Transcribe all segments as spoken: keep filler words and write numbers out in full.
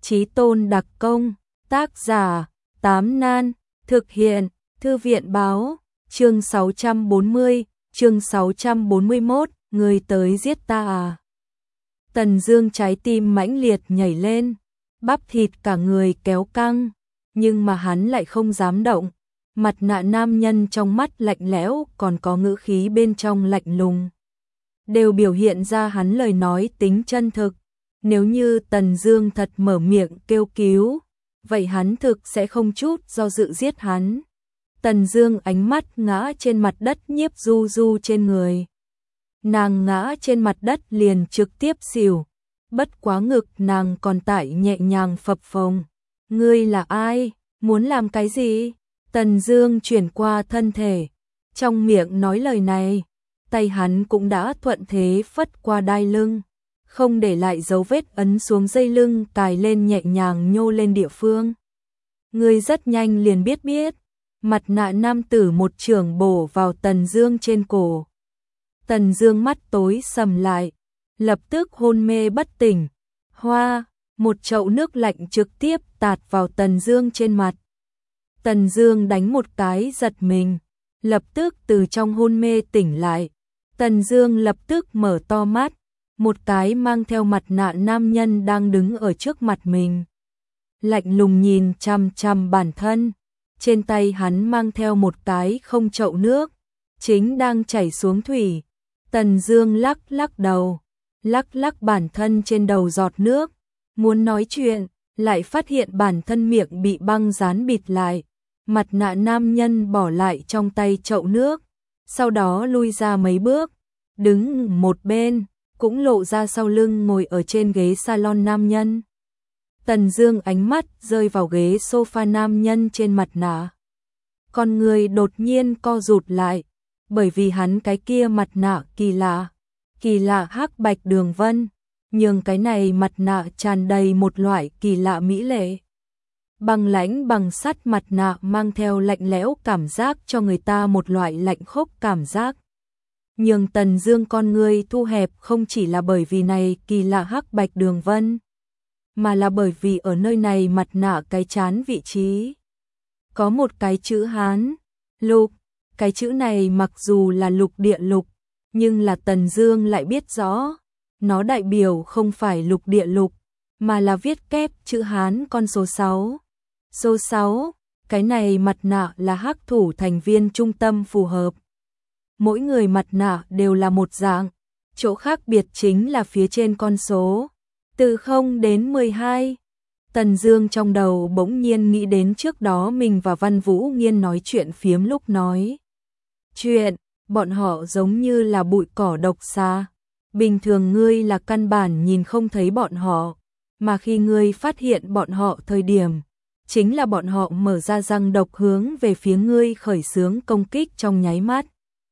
Chí tôn đặc công, tác giả, Tám Nan, thực hiện, Thư viện báo, chương sáu trăm bốn mươi, chương sáu trăm bốn mươi mốt, người tới giết ta à. Tần Dương trái tim mãnh liệt nhảy lên, bắp thịt cả người kéo căng, nhưng mà hắn lại không dám động. Mặt nạ nam nhân trong mắt lạnh lẽo, còn có ngữ khí bên trong lạnh lùng, đều biểu hiện ra hắn lời nói tính chân thực. Nếu như Tần Dương thật mở miệng kêu cứu, vậy hắn thực sẽ không chút do dự giết hắn. Tần Dương ánh mắt ngã trên mặt đất, Nhiếp Du Du trên người. Nàng ngã trên mặt đất liền trực tiếp xỉu, bất quá ngực nàng còn tại nhẹ nhàng phập phồng. Ngươi là ai? Muốn làm cái gì? Tần Dương chuyển qua thân thể, trong miệng nói lời này, tay hắn cũng đã thuận thế phất qua đai lưng, không để lại dấu vết, ấn xuống dây lưng cài lên, nhẹ nhàng nhô lên địa phương. Ngươi rất nhanh liền biết biết. Mặt nạ nam tử một chưởng bổ vào Tần Dương trên cổ. Tần Dương mắt tối sầm lại, lập tức hôn mê bất tỉnh. Hoa, một chậu nước lạnh trực tiếp tạt vào Tần Dương trên mặt. Tần Dương đánh một cái giật mình, lập tức từ trong hôn mê tỉnh lại. Tần Dương lập tức mở to mắt, một cái mang theo mặt nạ nam nhân đang đứng ở trước mặt mình, lạnh lùng nhìn chằm chằm bản thân. Trên tay hắn mang theo một cái không chậu nước, chính đang chảy xuống thủy. Tần Dương lắc lắc đầu, lắc lắc bản thân trên đầu giọt nước, muốn nói chuyện, lại phát hiện bản thân miệng bị băng dán bịt lại. Mặt nạ nam nhân bỏ lại trong tay chậu nước, sau đó lui ra mấy bước, đứng một bên, cũng lộ ra sau lưng ngồi ở trên ghế salon nam nhân. Tần Dương ánh mắt rơi vào ghế sofa nam nhân trên mặt nạ. Con người đột nhiên co rụt lại, bởi vì hắn cái kia mặt nạ kỳ lạ, kỳ lạ hắc bạch đường vân, nhưng cái này mặt nạ tràn đầy một loại kỳ lạ mỹ lệ. Bằng lãnh bằng sắt mặt nạ mang theo lạnh lẽo cảm giác, cho người ta một loại lạnh khốc cảm giác. Nhưng Tần Dương con người thu hẹp không chỉ là bởi vì này kỳ lạ hắc bạch đường vân, mà là bởi vì ở nơi này mặt nạ cái trán vị trí có một cái chữ Hán, lục. Cái chữ này mặc dù là lục địa lục, nhưng là Tần Dương lại biết rõ, nó đại biểu không phải lục địa lục, mà là viết kép chữ Hán con số sáu. Số sáu, cái này mặt nạ là hắc thủ thành viên trung tâm phù hợp. Mỗi người mặt nạ đều là một dạng, chỗ khác biệt chính là phía trên con số, từ không đến mười hai. Tần Dương trong đầu bỗng nhiên nghĩ đến trước đó mình và Văn Vũ Nghiên nói chuyện phiếm lúc nói chuyện, bọn họ giống như là bụi cỏ độc xa. Bình thường ngươi là căn bản nhìn không thấy bọn họ, mà khi ngươi phát hiện bọn họ thời điểm, chính là bọn họ mở ra răng độc hướng về phía ngươi khởi xướng công kích trong nháy mắt.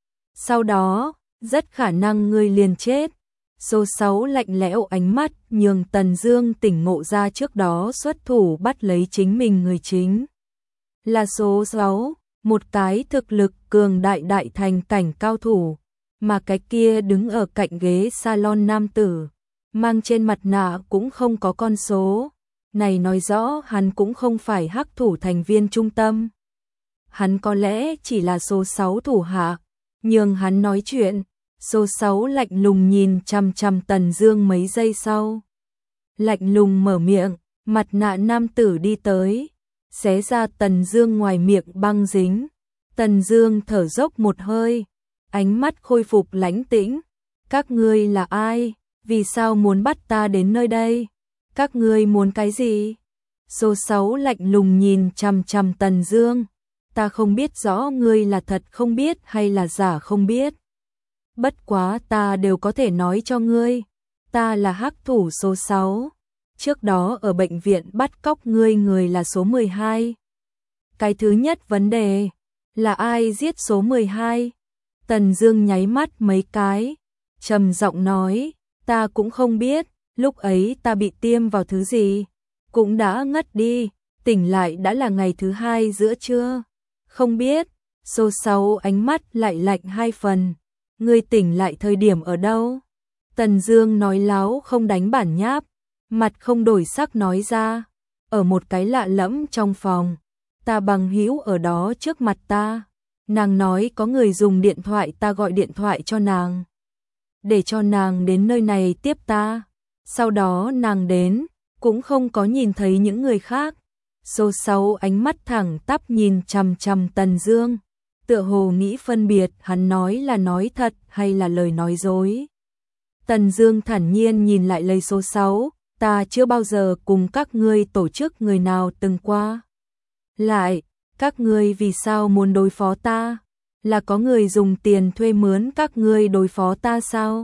Sau đó, rất khả năng ngươi liền chết. Số sáu lạnh lẽo ánh mắt nhường Tần Dương tỉnh ngộ ra trước đó xuất thủ bắt lấy chính mình người chính là số sáu, một cái thực lực cường đại đại thành cảnh cao thủ, mà cái kia đứng ở cạnh ghế salon nam tử, mang trên mặt nạ cũng không có con số. Này nói rõ hắn cũng không phải hắc thủ thành viên trung tâm. Hắn có lẽ chỉ là số sáu thủ hạ, nhưng hắn nói chuyện. Số sáu lạnh lùng nhìn chằm chằm Tần Dương mấy giây sau, lạnh lùng mở miệng. Mặt nạ nam tử đi tới, xé ra Tần Dương ngoài miệng băng dính. Tần Dương thở dốc một hơi, ánh mắt khôi phục lãnh tĩnh. Các ngươi là ai? Vì sao muốn bắt ta đến nơi đây? Các ngươi muốn cái gì? Số sáu lạnh lùng nhìn chằm chằm Tần Dương. Ta không biết rõ ngươi là thật không biết hay là giả không biết. Bất quá ta đều có thể nói cho ngươi, ta là hắc thủ số sáu. Trước đó ở bệnh viện bắt cóc ngươi người là số mười hai. Cái thứ nhất vấn đề là ai giết số mười hai? Tần Dương nháy mắt mấy cái, trầm giọng nói, ta cũng không biết, lúc ấy ta bị tiêm vào thứ gì, cũng đã ngất đi, tỉnh lại đã là ngày thứ hai giữa trưa. Không biết. Số sáu ánh mắt lại lạnh hai phần. Ngươi tỉnh lại thời điểm ở đâu? Tần Dương nói láo không đánh bản nháp, mặt không đổi sắc nói ra, ở một cái lạ lẫm trong phòng, ta bằng hữu ở đó trước mặt ta, nàng nói có người dùng điện thoại, ta gọi điện thoại cho nàng, để cho nàng đến nơi này tiếp ta, sau đó nàng đến, cũng không có nhìn thấy những người khác. Số sáu ánh mắt thẳng tắp nhìn chằm chằm Tần Dương, tựa hồ nghĩ phân biệt hắn nói là nói thật hay là lời nói dối. Tần Dương thản nhiên nhìn lại lời số sáu, ta chưa bao giờ cùng các ngươi tổ chức người nào từng qua. Lại, các ngươi vì sao muốn đối phó ta? Là có người dùng tiền thuê mướn các ngươi đối phó ta sao?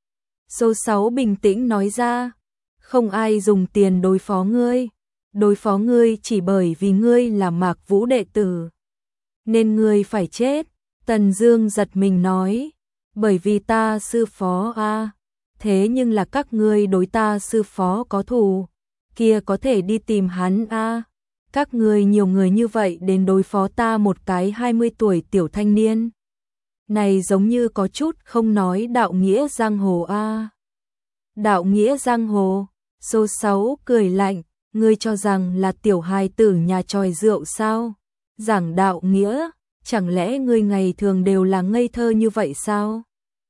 Số sáu bình tĩnh nói ra, không ai dùng tiền đối phó ngươi, đối phó ngươi chỉ bởi vì ngươi là Mạc Vũ đệ tử, nên ngươi phải chết. Tần Dương giật mình nói, bởi vì ta sư phó a, à, thế nhưng là các ngươi đối ta sư phó có thù, kia có thể đi tìm hắn a. À. Các ngươi nhiều người như vậy đến đối phó ta một cái hai mươi tuổi tiểu thanh niên. Này giống như có chút không nói đạo nghĩa giang hồ a. À. Đạo nghĩa giang hồ? Số sáu cười lạnh, ngươi cho rằng là tiểu hài tử nhà tròi rượu sao? Giảng đạo nghĩa, chẳng lẽ ngươi ngày thường đều là ngây thơ như vậy sao?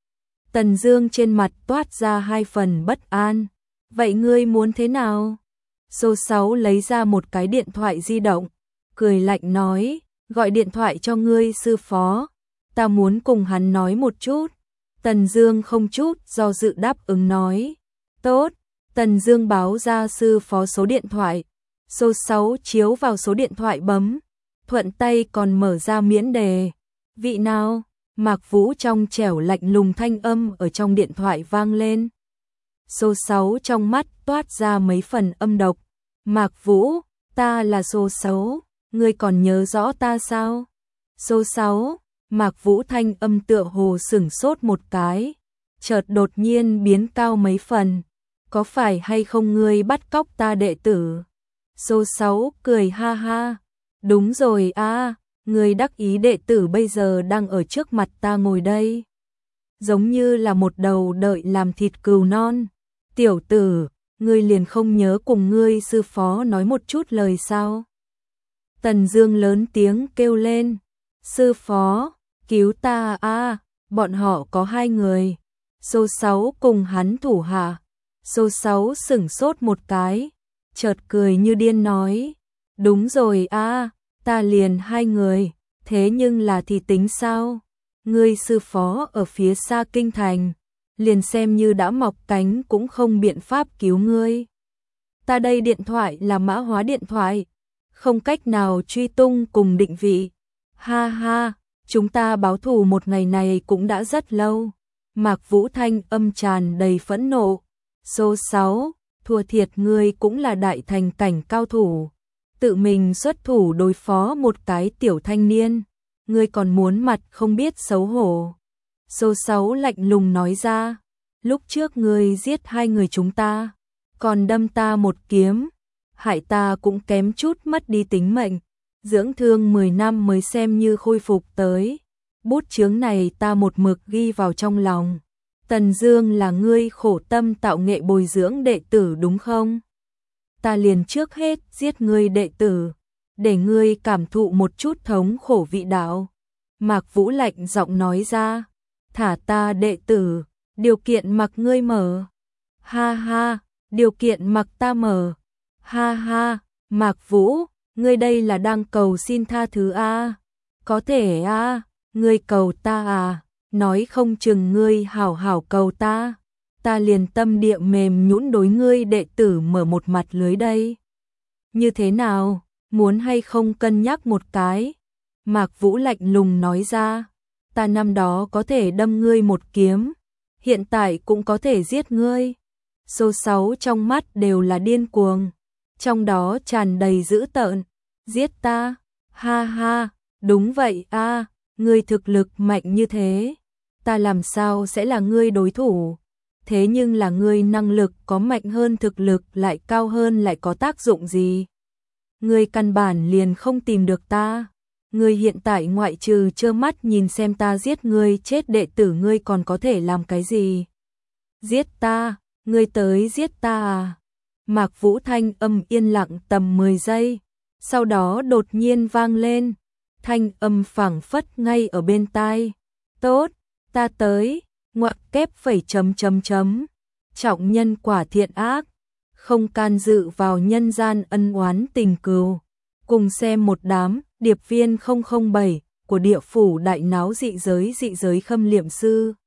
Tần Dương trên mặt toát ra hai phần bất an, vậy ngươi muốn thế nào? Số sáu lấy ra một cái điện thoại di động, cười lạnh nói, gọi điện thoại cho ngươi sư phó, ta muốn cùng hắn nói một chút. Tần Dương không chút do dự đáp ứng nói, tốt. Tần Dương báo ra sư phó số điện thoại, số sáu chiếu vào số điện thoại bấm, thuận tay còn mở ra miễn đề. Vị nào? Mạc Vũ trong trẻo lạnh lùng thanh âm ở trong điện thoại vang lên. Số sáu trong mắt toát ra mấy phần âm độc. Mạc Vũ, ta là số sáu, ngươi còn nhớ rõ ta sao? Số sáu, Mạc Vũ thanh âm tựa hồ sửng sốt một cái, chợt đột nhiên biến cao mấy phần. Có phải hay không ngươi bắt cóc ta đệ tử? Số sáu cười ha ha, đúng rồi a, à, ngươi đắc ý đệ tử bây giờ đang ở trước mặt ta ngồi đây. Giống như là một đầu đợi làm thịt cừu non. Tiểu tử, ngươi liền không nhớ cùng ngươi sư phó nói một chút lời sao? Tần Dương lớn tiếng kêu lên, sư phó, cứu ta a, à, bọn họ có hai người. Số sáu cùng hắn thủ hạ. Số sáu sửng sốt một cái, chợt cười như điên nói, đúng rồi a, à, ta liền hai người, thế nhưng là thì tính sao? Ngươi sư phó ở phía xa kinh thành, liền xem như đã mọc cánh cũng không biện pháp cứu ngươi. Ta đây điện thoại là mã hóa điện thoại, không cách nào truy tung cùng định vị. Ha ha, chúng ta báo thù một ngày này cũng đã rất lâu. Mạc Vũ thanh âm tràn đầy phẫn nộ. Số sáu, thua thiệt ngươi cũng là đại thành cảnh cao thủ, tự mình xuất thủ đối phó một cái tiểu thanh niên, ngươi còn muốn mặt không biết xấu hổ. Số sáu lạnh lùng nói ra, lúc trước ngươi giết hai người chúng ta, còn đâm ta một kiếm, hại ta cũng kém chút mất đi tính mệnh, dưỡng thương mười năm mới xem như khôi phục tới. Bút chướng này ta một mực ghi vào trong lòng. Tần Dương là ngươi khổ tâm tạo nghệ bồi dưỡng đệ tử đúng không? Ta liền trước hết giết ngươi đệ tử, để ngươi cảm thụ một chút thống khổ vị đạo. Mạc Vũ lạnh giọng nói ra, thả ta đệ tử, điều kiện mặc ngươi mở. Ha ha, điều kiện mặc ta mở. Ha ha, Mạc Vũ, ngươi đây là đang cầu xin tha thứ a? Có thể a, ngươi cầu ta à? Nói không chừng ngươi hảo hảo cầu ta, ta liền tâm địa mềm nhũn đối ngươi đệ tử mở một mặt lưới đây. Như thế nào, muốn hay không cân nhắc một cái? Mạc Vũ lạnh lùng nói ra, ta năm đó có thể đâm ngươi một kiếm, hiện tại cũng có thể giết ngươi. Số sáu trong mắt đều là điên cuồng, trong đó tràn đầy dữ tợn. Giết ta? Ha ha, đúng vậy a, à, ngươi thực lực mạnh như thế, ta làm sao sẽ là ngươi đối thủ? Thế nhưng là ngươi năng lực có mạnh hơn thực lực lại cao hơn lại có tác dụng gì? Ngươi căn bản liền không tìm được ta. Ngươi hiện tại ngoại trừ trơ mắt nhìn xem ta giết ngươi chết đệ tử ngươi còn có thể làm cái gì? Giết ta, ngươi tới giết ta à? Mạc Vũ thanh âm yên lặng tầm mười giây, sau đó đột nhiên vang lên, thanh âm phảng phất ngay ở bên tai. Tốt, ta tới, ngoặc kép phẩy chấm chấm chấm, trọng nhân quả thiện ác, không can dự vào nhân gian ân oán tình cừu. Cùng xem một đám, điệp viên không không bảy của địa phủ đại náo dị giới dị giới khâm liệm sư.